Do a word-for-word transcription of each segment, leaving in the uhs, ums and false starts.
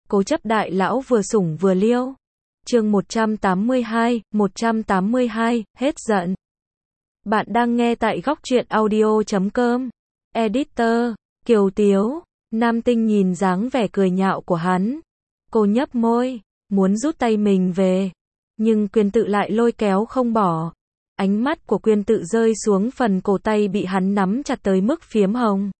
Cố chấp đại lão vừa sủng vừa liêu. Chương một trăm tám mươi hai, một trăm tám mươi hai, hết giận. Bạn đang nghe tại góc truyện audio chấm com. Editor, Kiều Tiếu. Nam Tinh nhìn dáng vẻ cười nhạo của hắn. Cô nhấp môi, muốn rút tay mình về. Nhưng Quyền Tự lại lôi kéo không bỏ. Ánh mắt của Quyền Tự rơi xuống phần cổ tay bị hắn nắm chặt tới mức phiếm hồng.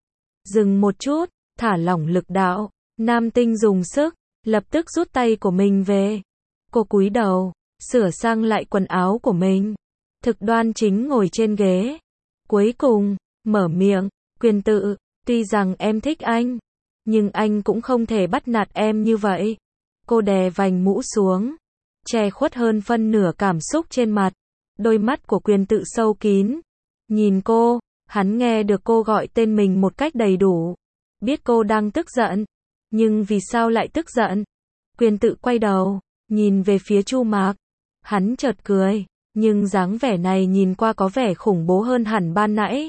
Dừng một chút, thả lỏng lực đạo. Nam Tinh dùng sức, lập tức rút tay của mình về. Cô cúi đầu, sửa sang lại quần áo của mình. Thực đoan chính ngồi trên ghế. Cuối cùng, mở miệng, Quyền Tự, tuy rằng em thích anh, nhưng anh cũng không thể bắt nạt em như vậy. Cô đè vành mũ xuống, che khuất hơn phân nửa cảm xúc trên mặt. Đôi mắt của Quyền Tự sâu kín. Nhìn cô, hắn nghe được cô gọi tên mình một cách đầy đủ. Biết cô đang tức giận. Nhưng vì sao lại tức giận? Quyền Tự quay đầu, nhìn về phía Chu Mạc. Hắn chợt cười, nhưng dáng vẻ này nhìn qua có vẻ khủng bố hơn hẳn ban nãy.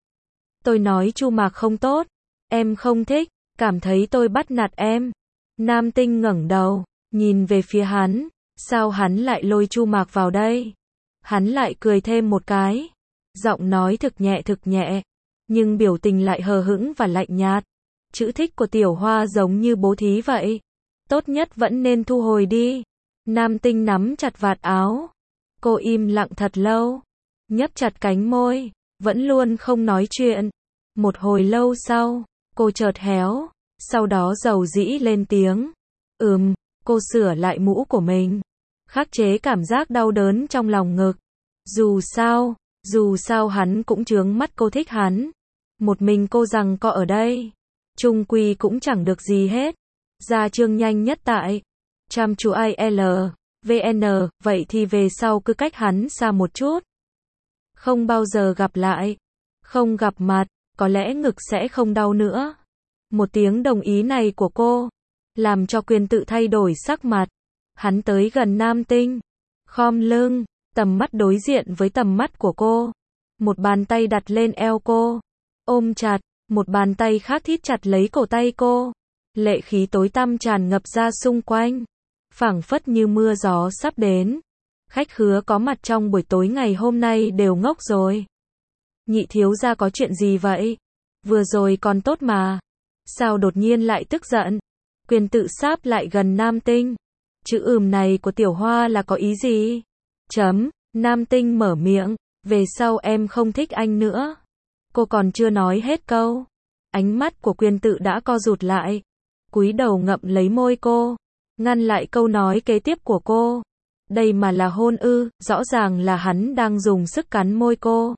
Tôi nói Chu Mạc không tốt, em không thích, cảm thấy tôi bắt nạt em. Nam Tinh ngẩng đầu, nhìn về phía hắn, sao hắn lại lôi Chu Mạc vào đây? Hắn lại cười thêm một cái, giọng nói thực nhẹ thực nhẹ, nhưng biểu tình lại hờ hững và lạnh nhạt. Chữ thích của Tiểu Hoa giống như bố thí vậy. Tốt nhất vẫn nên thu hồi đi. Nam Tinh nắm chặt vạt áo. Cô im lặng thật lâu. Nhấp chặt cánh môi. Vẫn luôn không nói chuyện. Một hồi lâu sau, cô chợt héo. Sau đó dầu dĩ lên tiếng. Ừm, cô sửa lại mũ của mình. Khắc chế cảm giác đau đớn trong lòng ngực. Dù sao, dù sao hắn cũng chướng mắt cô thích hắn. Một mình cô rằng co ở đây. Chung quy cũng chẳng được gì hết. Ra chương nhanh nhất tại chăm chú i l vê en, vậy thì về sau cứ cách hắn xa một chút. Không bao giờ gặp lại. Không gặp mặt, có lẽ ngực sẽ không đau nữa. Một tiếng đồng ý này của cô, làm cho Quyền Tự thay đổi sắc mặt. Hắn tới gần Nam Tinh, khom lưng, tầm mắt đối diện với tầm mắt của cô. Một bàn tay đặt lên eo cô, ôm chặt. Một bàn tay khác thít chặt lấy cổ tay cô. Lệ khí tối tăm tràn ngập ra xung quanh. Phảng phất như mưa gió sắp đến. Khách khứa có mặt trong buổi tối ngày hôm nay đều ngốc rồi. Nhị thiếu gia có chuyện gì vậy? Vừa rồi còn tốt mà. Sao đột nhiên lại tức giận? Quyền Tự sáp lại gần Nam Tinh. Chữ ừm này của Tiểu Hoa là có ý gì? Chấm, Nam Tinh mở miệng. Về sau em không thích anh nữa. Cô còn chưa nói hết câu. Ánh mắt của Quyền Tự đã co rụt lại. Cúi đầu ngậm lấy môi cô. Ngăn lại câu nói kế tiếp của cô. Đây mà là hôn ư, rõ ràng là hắn đang dùng sức cắn môi cô.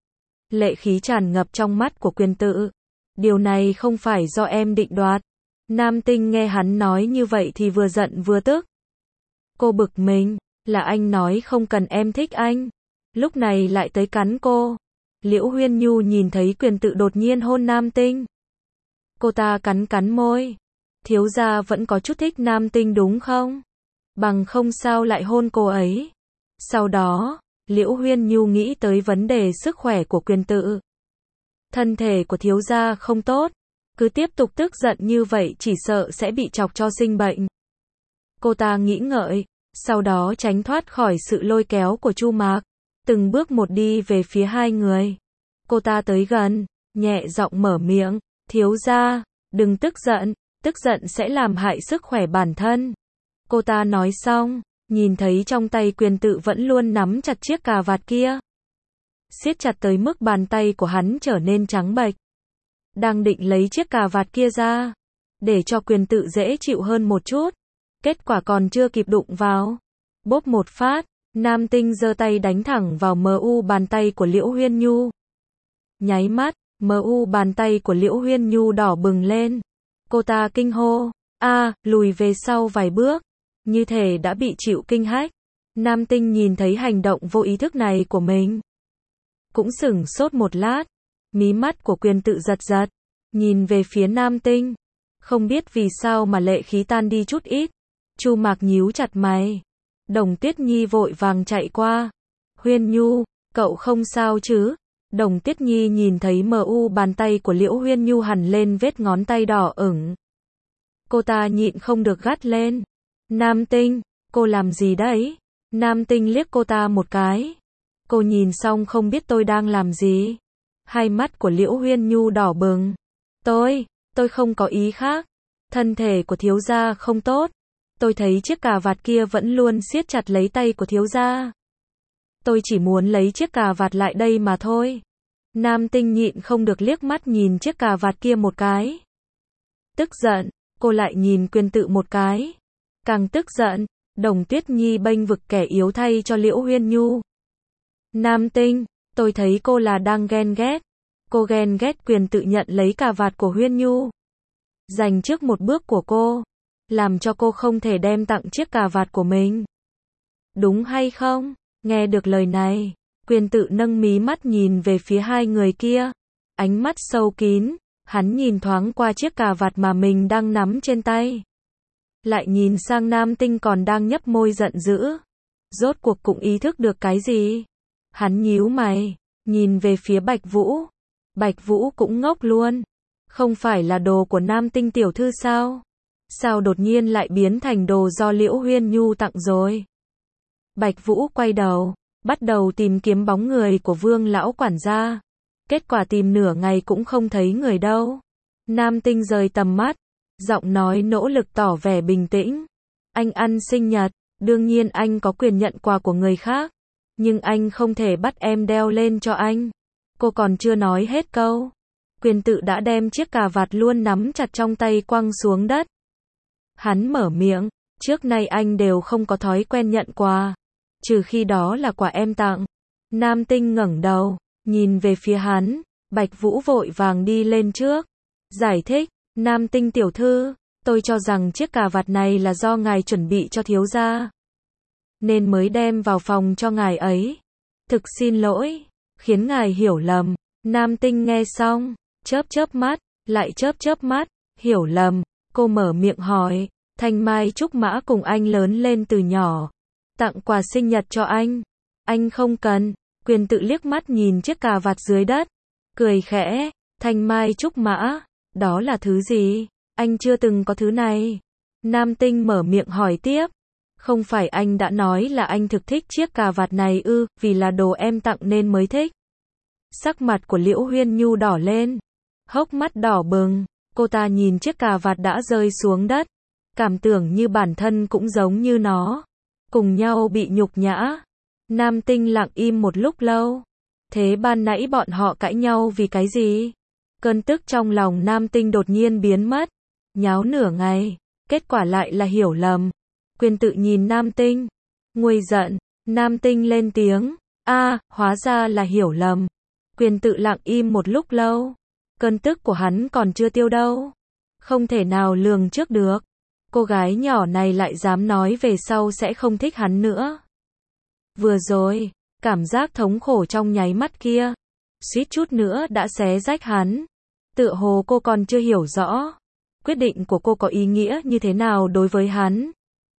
Lệ khí tràn ngập trong mắt của Quyền Tự. Điều này không phải do em định đoạt. Nam Tinh nghe hắn nói như vậy thì vừa giận vừa tức. Cô bực mình, là anh nói không cần em thích anh. Lúc này lại tới cắn cô. Liễu Huyên Nhu nhìn thấy Quyền Tự đột nhiên hôn Nam Tinh. Cô ta cắn cắn môi. Thiếu gia vẫn có chút thích Nam Tinh đúng không? Bằng không sao lại hôn cô ấy. Sau đó, Liễu Huyên Nhu nghĩ tới vấn đề sức khỏe của Quyền Tự. Thân thể của thiếu gia không tốt. Cứ tiếp tục tức giận như vậy chỉ sợ sẽ bị chọc cho sinh bệnh. Cô ta nghĩ ngợi, sau đó tránh thoát khỏi sự lôi kéo của Chu Mạc. Từng bước một đi về phía hai người. Cô ta tới gần, nhẹ giọng mở miệng, thiếu gia, đừng tức giận, tức giận sẽ làm hại sức khỏe bản thân. Cô ta nói xong, nhìn thấy trong tay Quyền Tự vẫn luôn nắm chặt chiếc cà vạt kia. Siết chặt tới mức bàn tay của hắn trở nên trắng bệch. Đang định lấy chiếc cà vạt kia ra, để cho Quyền Tự dễ chịu hơn một chút. Kết quả còn chưa kịp đụng vào. Bốp một phát. Nam Tinh giơ tay đánh thẳng vào mờ u bàn tay của Liễu Huyên Nhu. Nháy mắt, mờ u bàn tay của Liễu Huyên Nhu đỏ bừng lên. Cô ta kinh hô, a, lùi về sau vài bước, như thể đã bị chịu kinh hách. Nam Tinh nhìn thấy hành động vô ý thức này của mình. Cũng sửng sốt một lát, mí mắt của Quyền Tự giật giật, nhìn về phía Nam Tinh. Không biết vì sao mà lệ khí tan đi chút ít. Chu Mạc nhíu chặt mày. Đồng Tiết Nhi vội vàng chạy qua. Huyên Nhu, cậu không sao chứ? Đồng Tiết Nhi nhìn thấy mờ u bàn tay của Liễu Huyên Nhu hằn lên vết ngón tay đỏ ửng. Cô ta nhịn không được gắt lên. Nam Tinh, cô làm gì đấy? Nam Tinh liếc cô ta một cái. Cô nhìn xong không biết tôi đang làm gì. Hai mắt của Liễu Huyên Nhu đỏ bừng. Tôi, tôi không có ý khác. Thân thể của thiếu gia không tốt. Tôi thấy chiếc cà vạt kia vẫn luôn siết chặt lấy tay của thiếu gia. Tôi chỉ muốn lấy chiếc cà vạt lại đây mà thôi. Nam Tinh nhịn không được liếc mắt nhìn chiếc cà vạt kia một cái. Tức giận, cô lại nhìn Quyền Tự một cái. Càng tức giận, Đồng Tuyết Nhi bênh vực kẻ yếu thay cho Liễu Huyên Nhu. Nam Tinh, tôi thấy cô là đang ghen ghét. Cô ghen ghét Quyền Tự nhận lấy cà vạt của Huyên Nhu. Giành trước một bước của cô. Làm cho cô không thể đem tặng chiếc cà vạt của mình. Đúng hay không? Nghe được lời này, Quyền Tự nâng mí mắt nhìn về phía hai người kia. Ánh mắt sâu kín, hắn nhìn thoáng qua chiếc cà vạt mà mình đang nắm trên tay. Lại nhìn sang Nam Tinh còn đang nhấp môi giận dữ. Rốt cuộc cũng ý thức được cái gì? Hắn nhíu mày, nhìn về phía Bạch Vũ. Bạch Vũ cũng ngốc luôn. Không phải là đồ của Nam Tinh tiểu thư sao? Sao đột nhiên lại biến thành đồ do Liễu Huyên Nhu tặng rồi? Bạch Vũ quay đầu, bắt đầu tìm kiếm bóng người của Vương lão quản gia. Kết quả tìm nửa ngày cũng không thấy người đâu. Nam Tinh rời tầm mắt, giọng nói nỗ lực tỏ vẻ bình tĩnh. Anh ăn sinh nhật, đương nhiên anh có quyền nhận quà của người khác. Nhưng anh không thể bắt em đeo lên cho anh. Cô còn chưa nói hết câu. Quyền Tự đã đem chiếc cà vạt luôn nắm chặt trong tay quăng xuống đất. Hắn mở miệng, trước nay anh đều không có thói quen nhận quà. Trừ khi đó là quà em tặng. Nam Tinh ngẩng đầu, nhìn về phía hắn. Bạch Vũ vội vàng đi lên trước. Giải thích, Nam Tinh tiểu thư, tôi cho rằng chiếc cà vạt này là do ngài chuẩn bị cho thiếu gia. Nên mới đem vào phòng cho ngài ấy. Thực xin lỗi, khiến ngài hiểu lầm. Nam Tinh nghe xong, chớp chớp mắt, lại chớp chớp mắt, hiểu lầm. Cô mở miệng hỏi, Thanh Mai Trúc Mã cùng anh lớn lên từ nhỏ. Tặng quà sinh nhật cho anh. Anh không cần. Quyền Tự liếc mắt nhìn chiếc cà vạt dưới đất. Cười khẽ, Thanh Mai Trúc Mã, đó là thứ gì? Anh chưa từng có thứ này. Nam Tinh mở miệng hỏi tiếp. Không phải anh đã nói là anh thực thích chiếc cà vạt này ư, vì là đồ em tặng nên mới thích. Sắc mặt của Liễu Huyên Nhu đỏ lên. Hốc mắt đỏ bừng. Cô ta nhìn chiếc cà vạt đã rơi xuống đất. Cảm tưởng như bản thân cũng giống như nó. Cùng nhau bị nhục nhã. Nam Tinh lặng im một lúc lâu. Thế ban nãy bọn họ cãi nhau vì cái gì? Cơn tức trong lòng Nam Tinh đột nhiên biến mất. Nháo nửa ngày. Kết quả lại là hiểu lầm. Quyền Tự nhìn Nam Tinh. Nguôi giận. Nam Tinh lên tiếng. A, hóa ra là hiểu lầm. Quyền Tự lặng im một lúc lâu. Cơn tức của hắn còn chưa tiêu đâu. Không thể nào lường trước được. Cô gái nhỏ này lại dám nói về sau sẽ không thích hắn nữa. Vừa rồi, cảm giác thống khổ trong nháy mắt kia, suýt chút nữa đã xé rách hắn. Tựa hồ cô còn chưa hiểu rõ. Quyết định của cô có ý nghĩa như thế nào đối với hắn.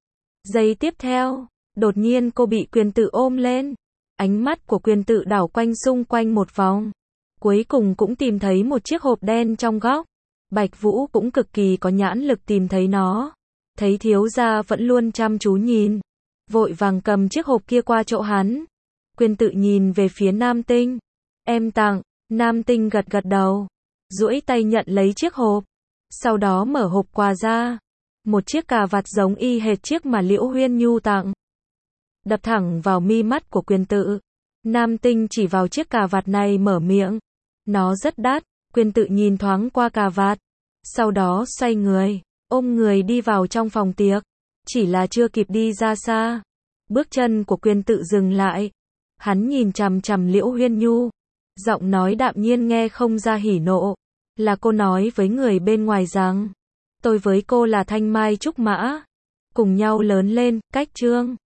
Giây tiếp theo, đột nhiên cô bị Quyền Tự ôm lên. Ánh mắt của Quyền Tự đảo quanh xung quanh một vòng. Cuối cùng cũng tìm thấy một chiếc hộp đen trong góc. Bạch Vũ cũng cực kỳ có nhãn lực tìm thấy nó. Thấy thiếu gia vẫn luôn chăm chú nhìn. Vội vàng cầm chiếc hộp kia qua chỗ hắn. Quyền Tự nhìn về phía Nam Tinh. Em tặng. Nam Tinh gật gật đầu. Duỗi tay nhận lấy chiếc hộp. Sau đó mở hộp quà ra. Một chiếc cà vạt giống y hệt chiếc mà Liễu Huyên Nhu tặng. Đập thẳng vào mi mắt của Quyền Tự. Nam Tinh chỉ vào chiếc cà vạt này mở miệng. Nó rất đắt. Quyền Tự nhìn thoáng qua cà vạt. Sau đó xoay người, ôm người đi vào trong phòng tiệc. Chỉ là chưa kịp đi ra xa. Bước chân của Quyền Tự dừng lại. Hắn nhìn chằm chằm Liễu Huyên Nhu. Giọng nói đạm nhiên nghe không ra hỉ nộ. Là cô nói với người bên ngoài rằng. Tôi với cô là Thanh Mai Trúc Mã. Cùng nhau lớn lên, cách trương.